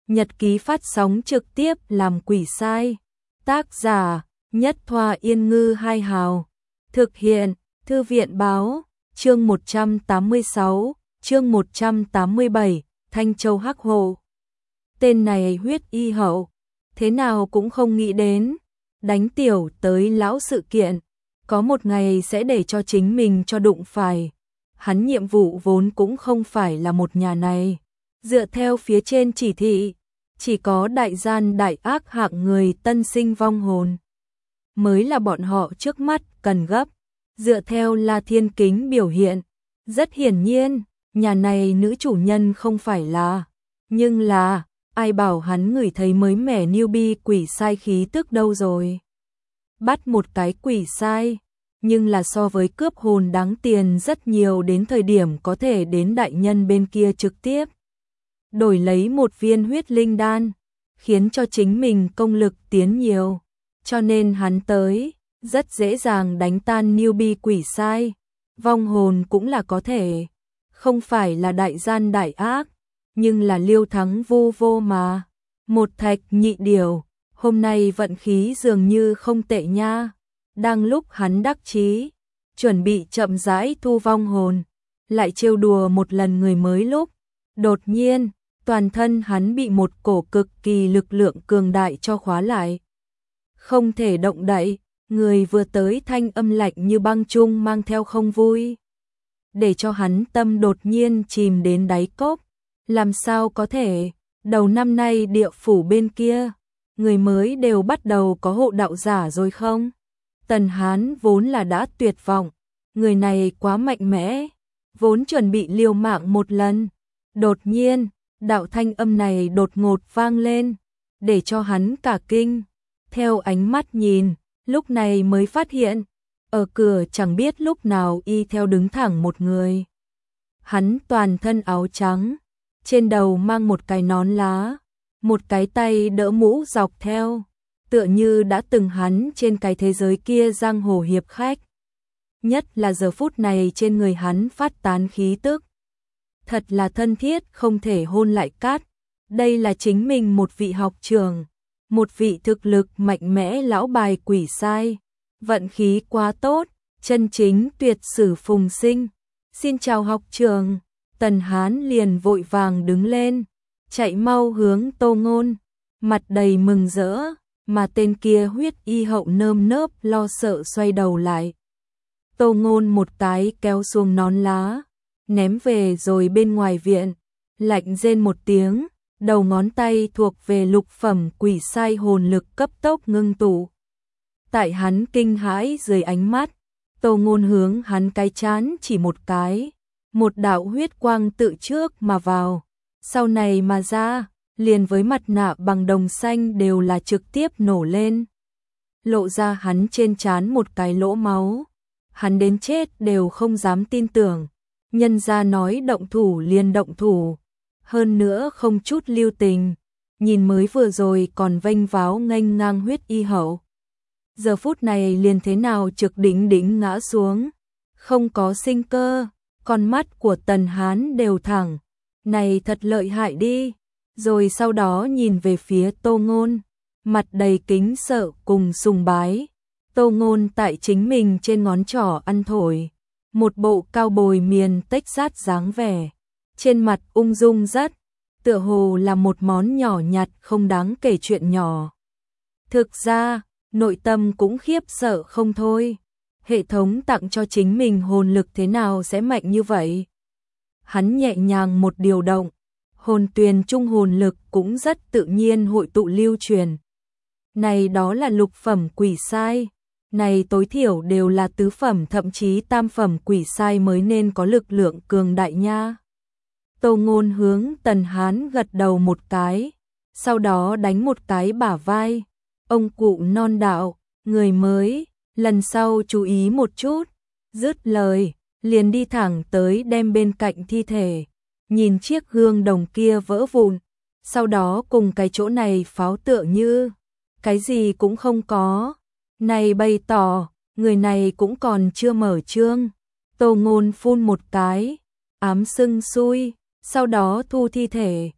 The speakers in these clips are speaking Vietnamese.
Nhật ký phát sóng trực tiếp làm quỷ sai. Tác giả: Nhất Thoa Yên Ngư Hai Hào. Thực hiện: Thư viện báo. Chương 186, chương 187, Thanh Châu Hắc Hồ. Tên này huyết y hậu, thế nào cũng không nghĩ đến, đánh tiểu tới lão sự kiện, có một ngày sẽ để cho chính mình cho đụng phải. Hắn nhiệm vụ vốn cũng không phải là một nhà này, dựa theo phía trên chỉ thị, chỉ có đại gian đại ác hạng người tân sinh vong hồn mới là bọn họ trước mắt cần gấp. Dựa theo La Thiên Kính biểu hiện, rất hiển nhiên, nhà này nữ chủ nhân không phải là, nhưng là, ai bảo hắn ngửi thấy mới mẻ newbie quỷ sai khí tức đâu rồi. Bắt một cái quỷ sai, nhưng là so với cướp hồn đáng tiền rất nhiều, đến thời điểm có thể đến đại nhân bên kia trực tiếp đổi lấy một viên huyết linh đan, khiến cho chính mình công lực tiến nhiều, cho nên hắn tới rất dễ dàng đánh tan newbie quỷ sai. Vong hồn cũng là có thể, không phải là đại gian đại ác, nhưng là liêu thắng vô vô mà. Một thạch nhị điều, hôm nay vận khí dường như không tệ nha. Đang lúc hắn đắc chí, chuẩn bị chậm rãi thu vong hồn, lại trêu đùa một lần người mới lúc, đột nhiên, toàn thân hắn bị một cổ cực kỳ lực lượng cường đại cho khóa lại. Không thể động đậy, người vừa tới thanh âm lạnh như băng chung mang theo không vui, để cho hắn tâm đột nhiên chìm đến đáy cốc. Làm sao có thể, đầu năm nay địa phủ bên kia, người mới đều bắt đầu có hộ đạo giả rồi không? Tần Hán vốn là đã tuyệt vọng, người này quá mạnh mẽ, vốn chuẩn bị liều mạng một lần. Đột nhiên, đạo thanh âm này đột ngột vang lên, để cho hắn cả kinh. Theo ánh mắt nhìn, lúc này mới phát hiện, ở cửa chẳng biết lúc nào y theo đứng thẳng một người. Hắn toàn thân áo trắng, trên đầu mang một cái nón lá, một cái tay đỡ mũ dọc theo, tựa như đã từng hắn trên cái thế giới kia giang hồ hiệp khách. Nhất là giờ phút này trên người hắn phát tán khí tức, thật là thân thiết không thể hôn lại cát. Đây là chính mình một vị học trưởng, một vị thực lực mạnh mẽ lão bài quỷ sai, vận khí quá tốt, chân chính tuyệt sử phùng sinh. Xin chào học trưởng. Tần Hán liền vội vàng đứng lên, chạy mau hướng Tô Ngôn, mặt đầy mừng rỡ, mà tên kia huyết y hậu nơm nớp lo sợ xoay đầu lại. Tô Ngôn một cái kéo xuống nón lá, ném về rồi bên ngoài viện, lạnh rên một tiếng, đầu ngón tay thuộc về lục phẩm quỷ sai hồn lực cấp tốc ngưng tụ. Tại hắn kinh hãi dưới ánh mắt, Tô Ngôn hướng hắn cái chán chỉ một cái, một đạo huyết quang tự trước mà vào, sau này mà ra, liền với mặt nạ bằng đồng xanh đều là trực tiếp nổ lên, lộ ra hắn trên trán một cái lỗ máu. Hắn đến chết đều không dám tin tưởng, nhân gia nói động thủ liền động thủ, hơn nữa không chút lưu tình, nhìn mới vừa rồi còn vênh váo nghênh ngang huyết y hậu, giờ phút này liền thế nào trực đỉnh đỉnh ngã xuống, không có sinh cơ. Con mắt của Tần Hán đều thẳng, này thật lợi hại đi. Rồi sau đó nhìn về phía Tô Ngôn, mặt đầy kính sợ cùng sùng bái. Tô Ngôn tại chính mình trên ngón trỏ ăn thổi, một bộ cao bồi miền Texas dáng vẻ, trên mặt ung dung rất, tựa hồ là một món nhỏ nhặt không đáng kể chuyện nhỏ. Thực ra, nội tâm cũng khiếp sợ không thôi. Hệ thống tặng cho chính mình hồn lực thế nào sẽ mạnh như vậy? Hắn nhẹ nhàng một điều động, hồn tuyền trung hồn lực cũng rất tự nhiên hội tụ lưu truyền. Này đó là lục phẩm quỷ sai, này tối thiểu đều là tứ phẩm thậm chí tam phẩm quỷ sai mới nên có lực lượng cường đại nha. Tô Ngôn hướng Tần Hán gật đầu một cái, sau đó đánh một cái bả vai. Ông cụ non đạo, người mới, lần sau chú ý một chút. Dứt lời, liền đi thẳng tới đem bên cạnh thi thể, nhìn chiếc gương đồng kia vỡ vụn, sau đó cùng cái chỗ này pháo tựa như cái gì cũng không có. Này bày tỏ, người này cũng còn chưa mở chương. Tô Ngôn phun một cái, ám sưng xui, sau đó thu thi thể,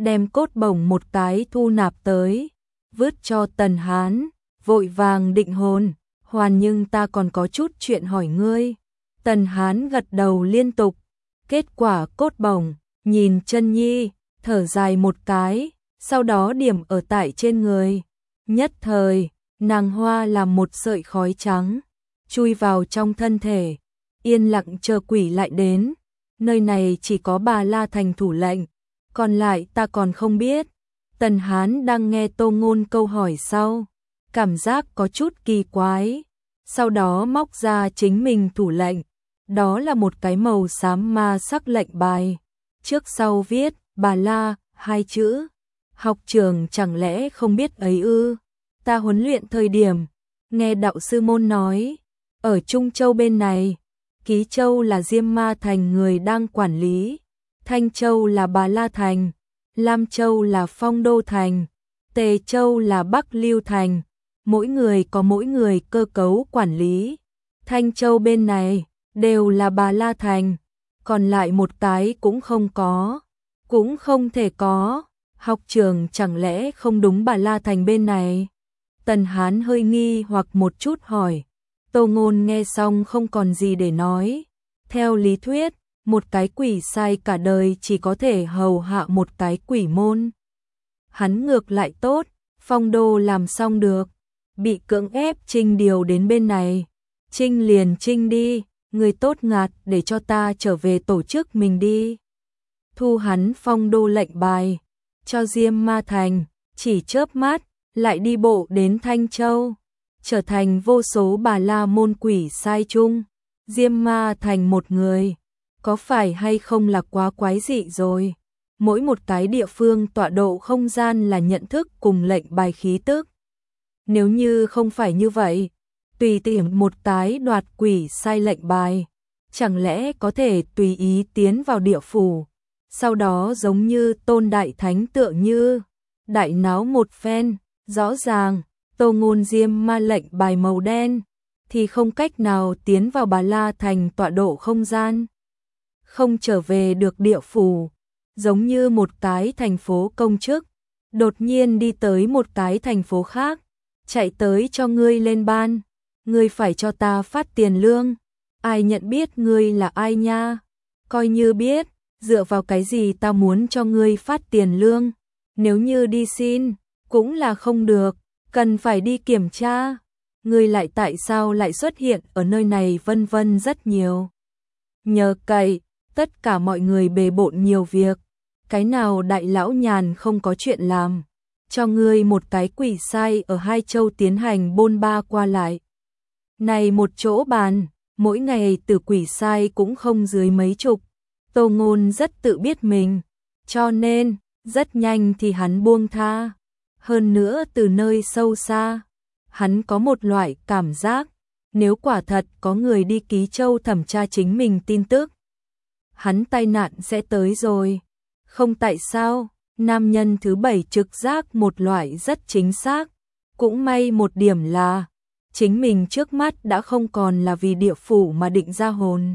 đem cốt bổng một cái thu nạp tới, vứt cho Tần Hán, vội vàng định hồn, Hoàn nhưng ta còn có chút chuyện hỏi ngươi. Tần Hán gật đầu liên tục, kết quả cốt bổng, nhìn chân nhi, thở dài một cái, sau đó điểm ở tại trên người. Nhất thời, nàng hoa làm một sợi khói trắng, chui vào trong thân thể, yên lặng chờ quỷ lại đến. Nơi này chỉ có Bà La Thành thủ lệnh, còn lại ta còn không biết. Tần Hán đang nghe Tô Ngôn câu hỏi sau, cảm giác có chút kỳ quái, sau đó móc ra chính mình thủ lệnh, đó là một cái màu xám ma sắc lệnh bài, trước sau viết Bà La hai chữ. Học trưởng chẳng lẽ không biết ấy ư? Ta huấn luyện thời điểm, nghe đạo sư môn nói, ở Trung Châu bên này, Ký Châu là Diêm Ma Thành người đang quản lý, Thanh Châu là Bà La Thành, Lam Châu là Phong Đô Thành, Tề Châu là Bắc Lưu Thành, mỗi người có mỗi người cơ cấu quản lý. Thanh Châu bên này đều là Bà La Thành, còn lại một cái cũng không có, cũng không thể có. Học trường chẳng lẽ không đúng Bà La Thành bên này? Tần Hán hơi nghi hoặc một chút hỏi. Tô Ngôn nghe xong không còn gì để nói. Theo lý thuyết, một cái quỷ sai cả đời chỉ có thể hầu hạ một cái quỷ môn. Hắn ngược lại tốt, Phong Đô làm xong được, bị cưỡng ép Trinh điều đến bên này. Trinh liền Trinh đi, người tốt ngạt để cho ta trở về tổ chức mình đi. Thu hắn Phong Đô lệnh bài, cho Diêm Ma Thành, chỉ chớp mắt, lại đi bộ đến Thanh Châu, trở thành vô số Bà La môn quỷ sai chung. Diêm Ma Thành một người, có phải hay không là quá quái dị rồi? Mỗi một cái địa phương tọa độ không gian là nhận thức cùng lệnh bài khí tức. Nếu như không phải như vậy, tùy tiện một cái đoạt quỷ sai lệnh bài, chẳng lẽ có thể tùy ý tiến vào địa phủ, sau đó giống như Tôn Đại Thánh tựa như đại náo một phen. Rõ ràng, Tô Ngôn Diêm Ma lệnh bài màu đen thì không cách nào tiến vào Bà La Thành tọa độ không gian, không trở về được địa phủ, giống như một cái thành phố công chức đột nhiên đi tới một cái thành phố khác, chạy tới cho ngươi lên ban, ngươi phải cho ta phát tiền lương, ai nhận biết ngươi là ai nha? Coi như biết, dựa vào cái gì ta muốn cho ngươi phát tiền lương? Nếu như đi xin, cũng là không được, cần phải đi kiểm tra. Ngươi lại tại sao lại xuất hiện ở nơi này, vân vân rất nhiều. Nhờ cậy, tất cả mọi người bề bộn nhiều việc, cái nào đại lão nhàn không có chuyện làm, cho ngươi một cái quỷ sai ở hai châu tiến hành bôn ba qua lại. Này một chỗ bàn, mỗi ngày từ quỷ sai cũng không dưới mấy chục. Tô Ngôn rất tự biết mình, cho nên rất nhanh thì hắn buông tha. Hơn nữa từ nơi sâu xa, hắn có một loại cảm giác, nếu quả thật có người đi Ký Châu thẩm tra chính mình tin tức, hắn tai nạn sẽ tới rồi. Không tại sao, nam nhân thứ bảy trực giác một loại rất chính xác, cũng may một điểm là chính mình trước mắt đã không còn là vì địa phủ mà định ra hồn,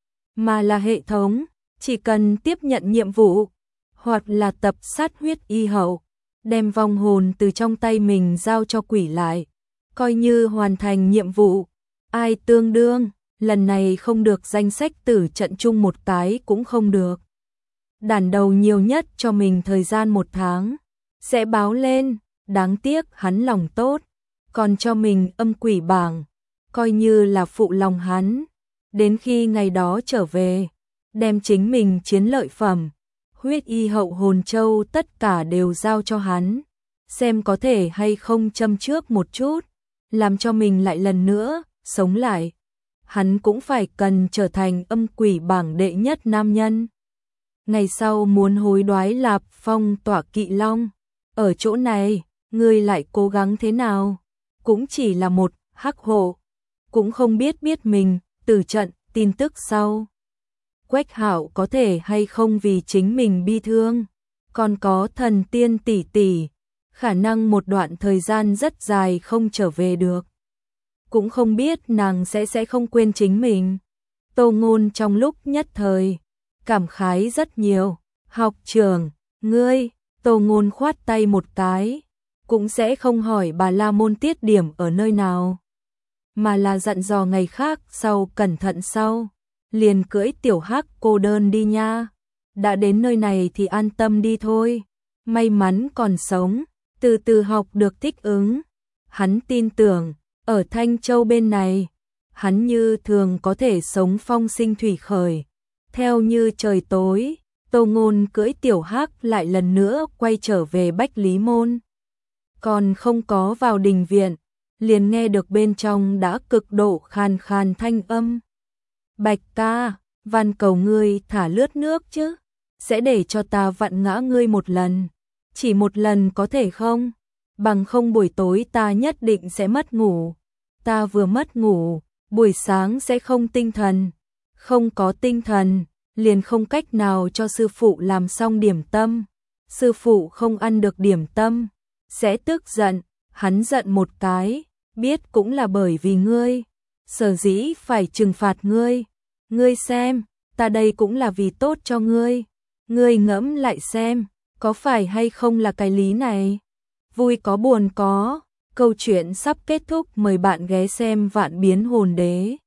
mà là hệ thống, chỉ cần tiếp nhận nhiệm vụ, hoặc là tập sát huyết y hậu, đem vong hồn từ trong tay mình giao cho quỷ lại, coi như hoàn thành nhiệm vụ. Ai tương đương, lần này không được danh sách tử trận chung một cái cũng không được. Đản đầu nhiều nhất cho mình thời gian 1 tháng, sẽ báo lên, đáng tiếc hắn lòng tốt, còn cho mình âm quỷ bảng, coi như là phụ lòng hắn. Đến khi ngày đó trở về, đem chính mình chiến lợi phẩm, huyết y hậu hồn châu tất cả đều giao cho hắn, xem có thể hay không châm trước một chút, làm cho mình lại lần nữa sống lại. Hắn cũng phải cần trở thành âm quỷ bảng đệ nhất nam nhân. Ngày sau muốn hối đoái Lạp Phong tỏa Kỵ Long, ở chỗ này, ngươi lại cố gắng thế nào, cũng chỉ là một hắc hộ, cũng không biết mình từ trận tin tức sau. Quách Hạo có thể hay không vì chính mình bi thương, còn có Thần Tiên tỷ tỷ, khả năng một đoạn thời gian rất dài không trở về được. Cũng không biết nàng sẽ không quên chính mình. Tô Ngôn trong lúc nhất thời cảm khái rất nhiều. Học trưởng, ngươi Tô Ngôn khoát tay một cái, cũng sẽ không hỏi Bà La Môn tiết điểm ở nơi nào, mà là dặn dò ngày khác sau cẩn thận sau, liền cưỡi tiểu hắc cô đơn đi nha. Đã đến nơi này thì an tâm đi thôi, may mắn còn sống, từ từ học được thích ứng. Hắn tin tưởng, ở Thanh Châu bên này, hắn như thường có thể sống phong sinh thủy khởi. Theo như trời tối, Tô Ngôn cưỡi tiểu hắc lại lần nữa quay trở về Bách Lý Môn. Còn không có vào đình viện, liền nghe được bên trong đã cực độ khàn khàn thanh âm. Bạch ca, van cầu ngươi thả lướt nước chứ, sẽ để cho ta vặn ngã ngươi một lần. Chỉ một lần có thể không? Bằng không buổi tối ta nhất định sẽ mất ngủ. Ta vừa mất ngủ, buổi sáng sẽ không tinh thần. Không có tinh thần, liền không cách nào cho sư phụ làm xong điểm tâm. Sư phụ không ăn được điểm tâm, sẽ tức giận. Hắn giận một cái, biết cũng là bởi vì ngươi, sở dĩ phải trừng phạt ngươi. Ngươi xem, ta đây cũng là vì tốt cho ngươi. Ngươi ngẫm lại xem, có phải hay không là cái lý này? Vui có buồn có, câu chuyện sắp kết thúc, mời bạn ghé xem Vạn Biến Hồn Đế.